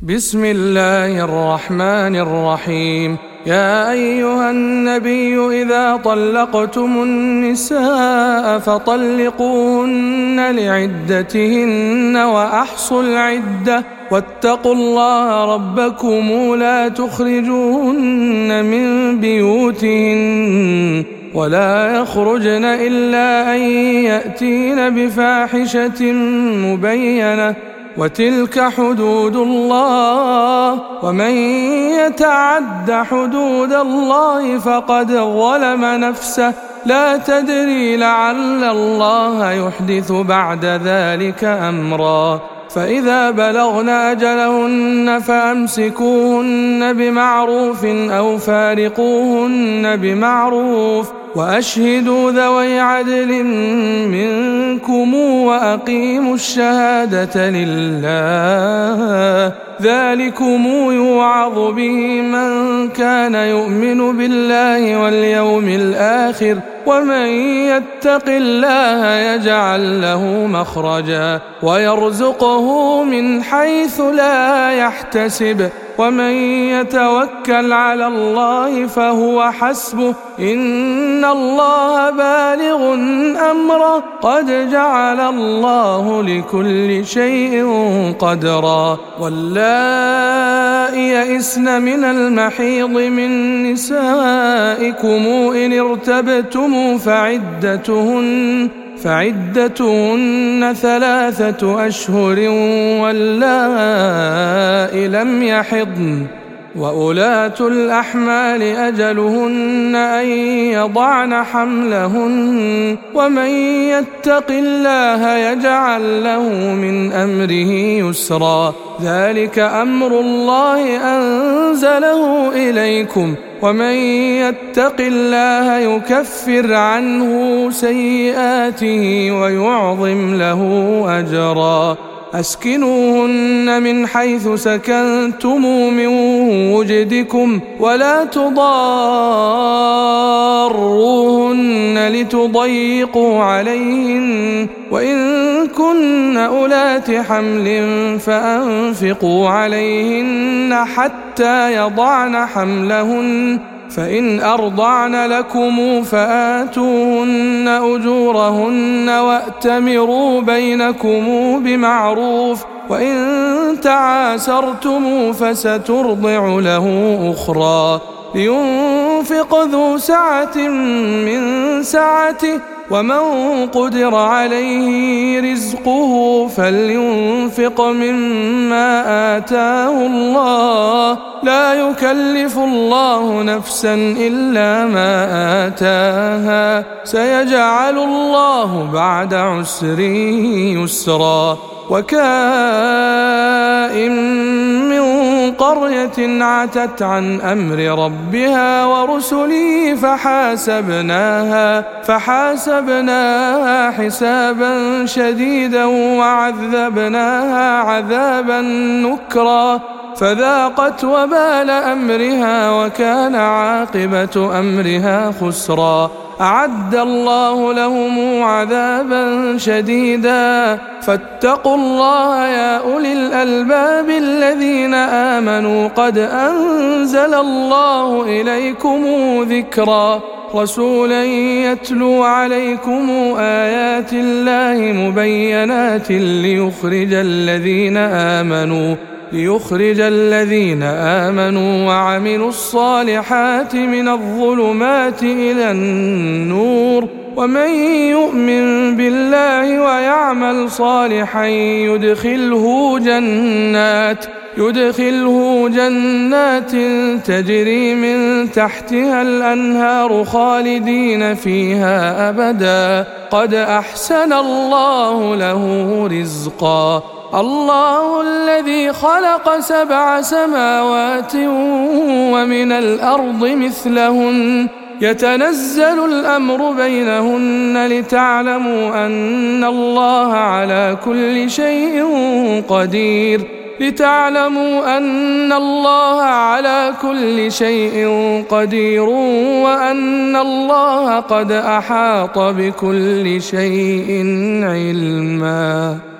بسم الله الرحمن الرحيم. يا أيها النبي إذا طلقتم النساء فطلقوهن لعدتهن وأحصوا العدة واتقوا الله ربكم لا تخرجوهن من بيوتهن ولا يخرجن إلا أن يأتين بفاحشة مبينة وتلك حدود الله ومن يتعد حدود الله فقد ظلم نفسه لا تدري لعل الله يحدث بعد ذلك أمرا. فإذا بلغن أجلهن فأمسكوهن بمعروف أو فارقوهن بمعروف وأشهدوا ذوي عدل منكم وأقيموا الشهادة لله ذلكم يوعظ به من كان يؤمن بالله واليوم الآخر ومن يتق الله يجعل له مخرجا ويرزقه من حيث لا يحتسب ومن يتوكل على الله فهو حسبه إن الله بالغ أمره قد جعل الله لكل شيء قدرا. واللائي يئسن من المحيض من نسائكم إن ارتبتم فعدتهن 3 أشهر واللائي لم يحضن وأولاة الأحمال أجلهن أن يضعن حملهن ومن يتق الله يجعل له من أمره يسرا. ذلك أمر الله أنزله إليكم ومن يتق الله يكفر عنه سيئاته ويعظم له أجرا. أسكنوهن من حيث سكنتم من وجدكم ولا تضاروهن لتضيقوا عليهن وإن كن أولات حمل فأنفقوا عليهن حتى يضعن حملهن فإن أرضعن لكم فآتوهن أجورهن وأتمروا بينكم بمعروف وإن تعاسرتم فسترضع له أخرى لينفق ذو سعة من سعته ومن قدر عليه رزقه فلينفق مما آتاه الله لا يكلف الله نفسا إلا ما آتاها سيجعل الله بعد عسر يسرا. وكائن من قرية عتت عن أمر ربها ورسله فحاسبناها حسابا شديدا وعذبناها عذابا نكرا فذاقت وبال أمرها وكان عاقبة أمرها خسرا. أعد الله لهم عذابا شديدا فاتقوا الله يا أولي الألباب الذين آمنوا قد أنزل الله إليكم ذكرا رسولا يتلو عليكم آيات الله مبينات ليخرج الذين آمنوا وعملوا الصالحات من الظلمات إلى النور ومن يؤمن بالله ويعمل صالحا يدخله جنات تجري من تحتها الأنهار خالدين فيها أبدا قد أحسن الله له رزقا. الله الذي خلق 7 سماوات ومن الأرض مثلهن يتنزل الأمر بينهن لتعلموا أن الله على كل شيء قدير وأن الله قد أحاط بكل شيء علما.